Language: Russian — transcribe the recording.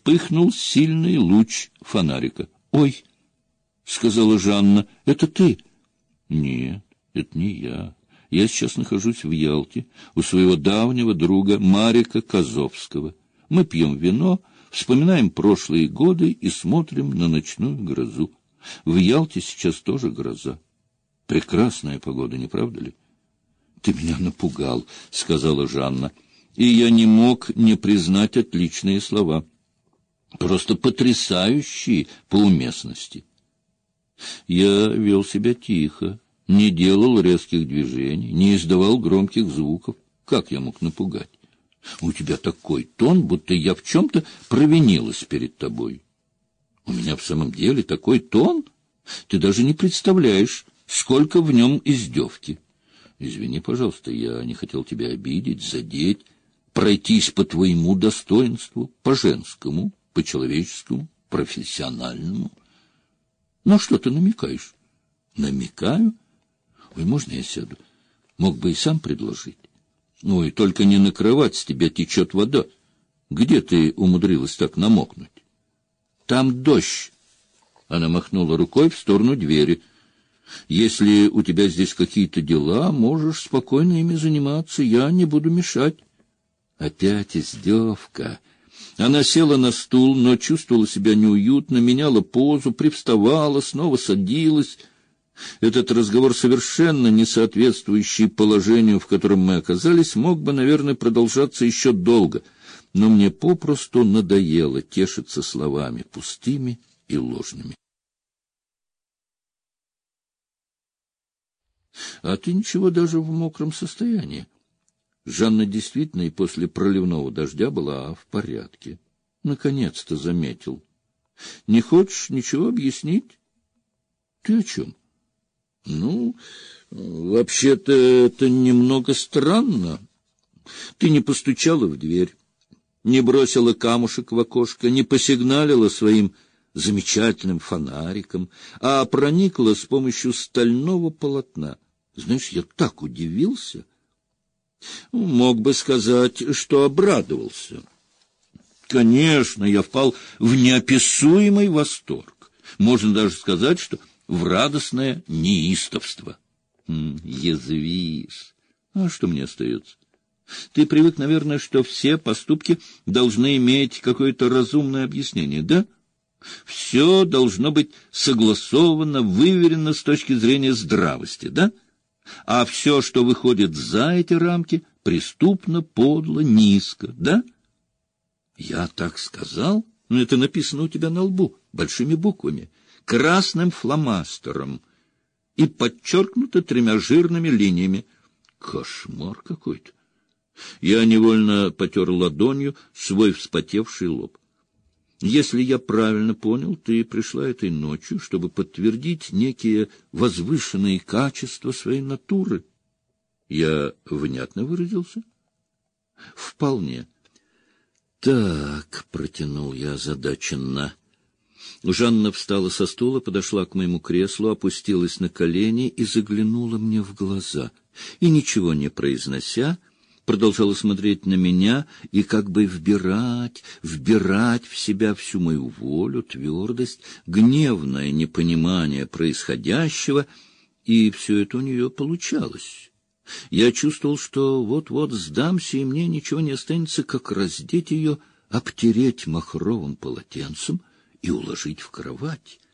вспыхнул сильный луч фонарика. «Ой!» — сказала Жанна. «Это ты?» «Нет, это не я. Я сейчас нахожусь в Ялте у своего давнего друга Марика Козовского. Мы пьем вино, вспоминаем прошлые годы и смотрим на ночную грозу. В Ялте сейчас тоже гроза. Прекрасная погода, не правда ли?» «Ты меня напугал», — сказала Жанна, и я не мог не признать отличные слова. Просто потрясающие по уместности. Я вел себя тихо, не делал резких движений, не издавал громких звуков. Как я мог напугать? У тебя такой тон, будто я в чем-то провинилась перед тобой. У меня в самом деле такой тон? Ты даже не представляешь, сколько в нем издевки. Извини, пожалуйста, я не хотел тебя обидеть, задеть, пройтись по твоему достоинству, по-женскому, по-человеческому, профессиональному. На что ты намекаешь? Намекаю? Ой, можно я сяду? Мог бы и сам предложить. Ой, только не на кровать, с тебя течет вода. Где ты умудрилась так намокнуть? Там дождь. Она махнула рукой в сторону двери. Если у тебя здесь какие-то дела, можешь спокойно ими заниматься, я не буду мешать. Опять издевка. Она села на стул, но чувствовала себя неуютно, меняла позу, привставала, снова садилась. Этот разговор, совершенно не соответствующий положению, в котором мы оказались, мог бы, наверное, продолжаться еще долго, но мне попросту надоело тешиться словами пустыми и ложными. — А ты ничего даже в мокром состоянии. Жанна действительно и после проливного дождя была в порядке. Наконец-то заметил. — Не хочешь ничего объяснить? — Ты о чем? — Ну, вообще-то это немного странно. Ты не постучала в дверь, не бросила камушек в окошко, не посигналила своим замечательным фонариком, а проникла с помощью стального полотна. Знаешь, я так удивился. Мог бы сказать, что обрадовался. Конечно, я впал в неописуемый восторг. Можно даже сказать, что в радостное неистовство. Язвишь. А что мне остается? Ты привык, наверное, что все поступки должны иметь какое-то разумное объяснение, да? Все должно быть согласовано, выверено с точки зрения здравости, да? А все, что выходит за эти рамки, преступно, подло, низко, да? Я так сказал? Ну, это написано у тебя на лбу, большими буквами, красным фломастером и подчеркнуто 3 жирными линиями. Кошмар какой-то. Я невольно потер ладонью свой вспотевший лоб. Если я правильно понял, ты пришла этой ночью, чтобы подтвердить некие возвышенные качества своей натуры. Я внятно выразился? Вполне. Так, протянул я озадаченно. Жанна встала со стула, подошла к моему креслу, опустилась на колени и заглянула мне в глаза. И, ничего не произнося, продолжала смотреть на меня и как бы вбирать в себя всю мою волю, твердость, гневное непонимание происходящего, и все это у нее получалось. Я чувствовал, что вот-вот сдамся, и мне ничего не останется, как раздеть ее, обтереть махровым полотенцем и уложить в кровать.